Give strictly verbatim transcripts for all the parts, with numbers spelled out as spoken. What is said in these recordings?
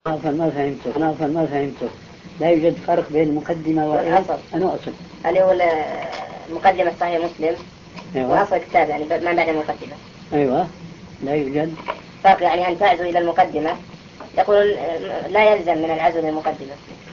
ما فهمته أنا أصلا ما فهمته. لا يوجد فرق بين المقدمة والأصل. أنا أصل اللي هو المقدمة صحيح مسلم. أيوة. وأصل الكتاب يعني ما بعد المقدمة. أيوة لا يوجد فرق يعني أن تعزو إلى المقدمة يقول لا يلزم من العزو للمقدمة.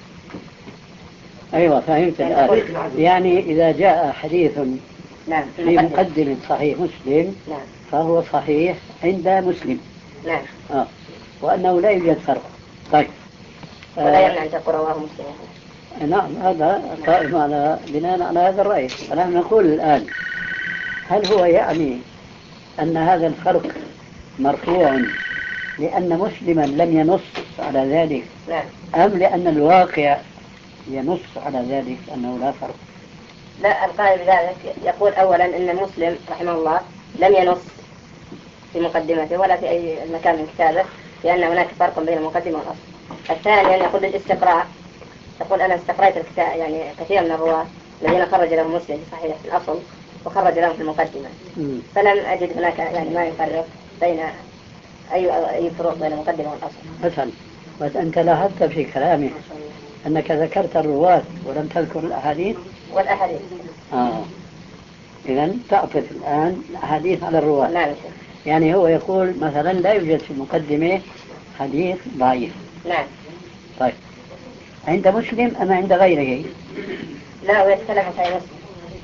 أيوة فهمت الآن. يعني إذا جاء حديث نعم في مقدمة صحيح مسلم نعم. فهو صحيح عند مسلم. نعم. آه. وأنه لا يوجد فرق. طيب ولا يمنع أن تقول رواه مسلم. نعم هذا قائم على بناء على هذا الرأي. فنحن نقول الآن هل هو يعني أن هذا الفرق مرفوع لأن مسلما لم ينص على ذلك نعم. أم لأن الواقع ينص على ذلك أنه لا فرق؟ لا القائل بذلك يقول أولا أن مسلم رحمه الله لم ينص في مقدمته ولا في أي مكان من كتابه لأن هناك فرق بين المقدمة والأصل. الثاني يقول بالاستقراء يقول أنا استقرأت الكتاب يعني كثير من الرواة الذين خرج لهم مسلم في صحيح في الأصل وخرج لهم في المقدمة م. فلم أجد هناك يعني ما يفرق بين أي أي فروق بين المقدمة والأصل. مثلا بس أنت لاحظت في كلامك أنك ذكرت الرواة ولم تذكر الأحاديث والأحاديث. آه. إذن تعطف الآن الأحاديث على الرواة. نعم. يعني هو يقول مثلا لا يوجد في المقدمة حديث ضعيف. نعم. طيب عند مسلم أم عند غيره؟ لا هو يتكلم عن صحيح مسلم.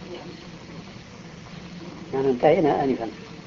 يعني انتهينا آنفا.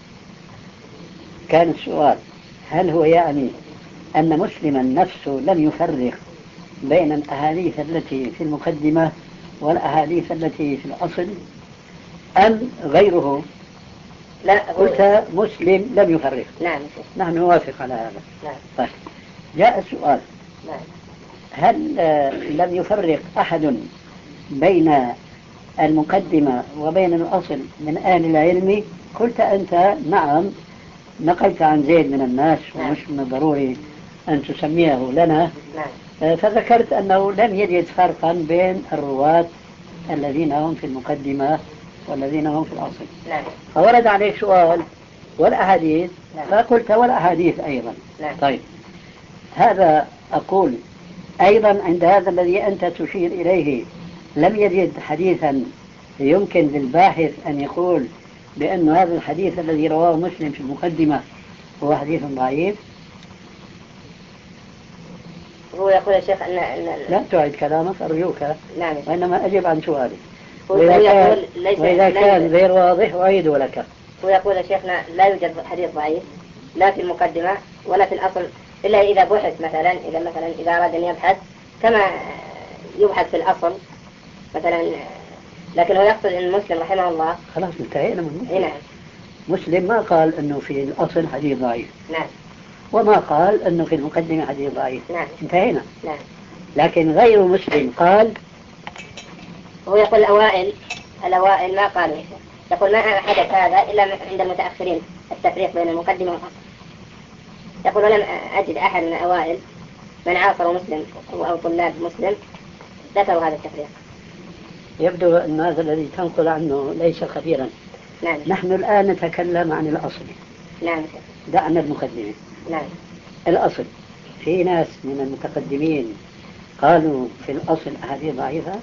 كان السؤال هل هو يعني أن مسلما نفسه لم يفرق بين الأحاديث التي في المقدمة والأحاديث التي في الأصل أم غيره؟ لا قلت مسلم لم يفرق. نعم. نحن نوافق على هذا. نعم. طيب جاء السؤال نعم. هل لم يفرق أحد بين المقدمة وبين الأصل من أهل العلم؟ قلت أنت نعم نقلت عن زيد من الناس ومش من الضروري أن تسميه لنا. نعم. فذكرت أنه لم يجد فرقا بين الرواة الذين هم في المقدمة والذين هم في الأصل. نعم. فورد عليك سؤال والأحاديث. نعم. فقلت والأحاديث أيضا. نعم. طيب هذا أقول أيضا عند هذا الذي أنت تشير إليه لم يجد حديثا يمكن للباحث أن يقول بأن هذا الحديث الذي رواه مسلم في المقدمة هو حديث ضعيف؟ هو يقول يا شيخ أن, أن لا تعد كلامك أرجوك. نعم. وإنما أجب عن سؤالي. وإذا كان, وإذا كان غير واضح أعيد لك. هو يقول يا شيخنا لا يوجد حديث ضعيف لا في المقدمة ولا في الأصل إلا إذا بحث مثلا إذا مثلا إذا أراد أن يبحث كما يبحث في الأصل مثلا. لكن هو يقصد أن مسلم رحمه الله خلاص انتهينا من مسلم. نعم. مسلم ما قال أنه في الأصل حديث ضعيف. نعم. وما قال أنه في المقدمة حديث ضعيف. نعم. انتهينا. نعم. لكن غير مسلم قال هو يقول الأوائل الأوائل ما قالوا يقول ما حدث هذا إلا عند المتأخرين التفريق بين المقدمة والأصل. يقول ولم أجد أحد من الأوائل من عاصروا مسلم أو طلاب مسلم ذكروا هذا التفريق. يبدو أن هذا الذي تنقل عنه ليس خبيرا. نعم. نحن الآن نتكلم عن الأصل. نعم. دعنا المقدمة. نعم. الأصل في ناس من المتقدمين قالوا في الأصل أحاديث ضعيفة.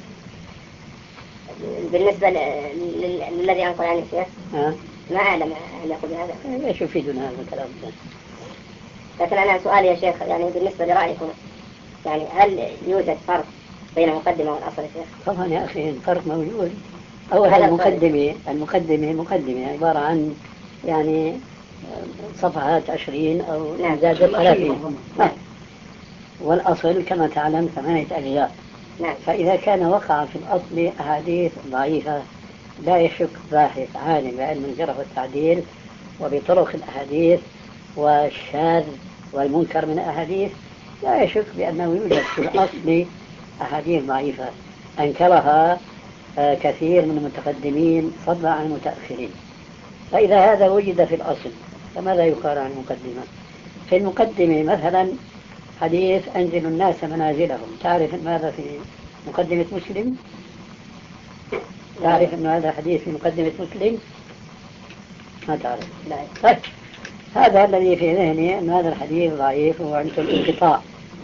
بالنسبة للذي أنقل عنه الشيخ أه؟ ما أعلم هل يقول هذا. ايش يفيدنا هذا الكلام؟ لكن أنا سؤالي يا شيخ يعني بالنسبة لرأيكم يعني هل يوجد فرق بين المقدمة والأصل يا شيخ؟ طبعا يا أخي الفرق موجود. أولا المقدمة المقدمة مقدمة عبارة عن يعني صفحات عشرين أو زاد ثلاثين. والأصل كما تعلم ثمانية أجزاء. نعم. فإذا كان وقع في الأصل أحاديث ضعيفة لا يشك باحث عالم بعلم الجرح والتعديل وبطرق الأحاديث والشاذ والمنكر من الأحاديث لا يشك بأنه يوجد في الأصل أحاديث ضعيفة أنكرها كثير من المتقدمين فضلا عن المتأخرين. فإذا هذا وجد في الأصل فماذا يقال عن المقدمة؟ في المقدمة مثلا حديث أنزل الناس منازلهم. تعرف أن هذا في مقدمة مسلم؟ تعرف أن هذا حديث في مقدمة مسلم؟ ما تعرف. لا. طيب هذا الذي في ذهني أن هذا الحديث ضعيف وعنده الانقطاع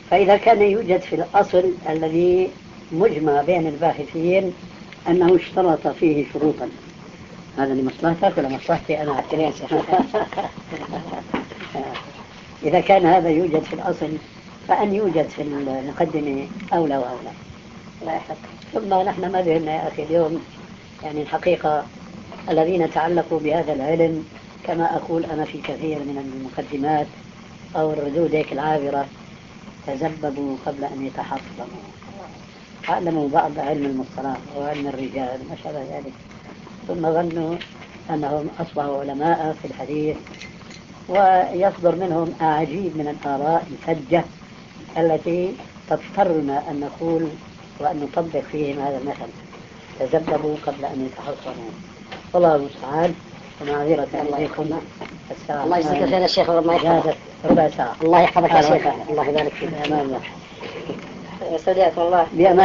فإذا كان يوجد في الأصل الذي مجمع بين الباحثين أنه اشترط فيه شروطا، هذا لمصلحتك ولا مصلحتي أنا؟ إذا كان هذا يوجد في الأصل فأن يوجد في المقدمة أولى وأولى لا يحق. ثم نحن ما ذهلنا يا أخي اليوم، يعني الحقيقة الذين تعلقوا بهذا العلم كما أقول أنا في كثير من المقدمات أو الردود هيك العابرة تزببوا قبل أن يتحصنوا، تعلموا بعض علم المصطلح وعلم الرجال ما شابه ذلك، ثم ظنوا أنهم أصبحوا علماء في الحديث، ويصدر منهم أعاجيب من الآراء الفجة التي تضطرنا أن نقول وأن نطبق فيهم هذا المثل، تزببوا قبل أن يتحصنوا. والله المستعان، ومعذرة إليكم. الله يجزاك خير يا شيخ، والله يحفظك. ربع ساعة. الله يحفظك يا شيخ، الله يبارك فيك. بأمان الله. استودعكم الله. بأمان.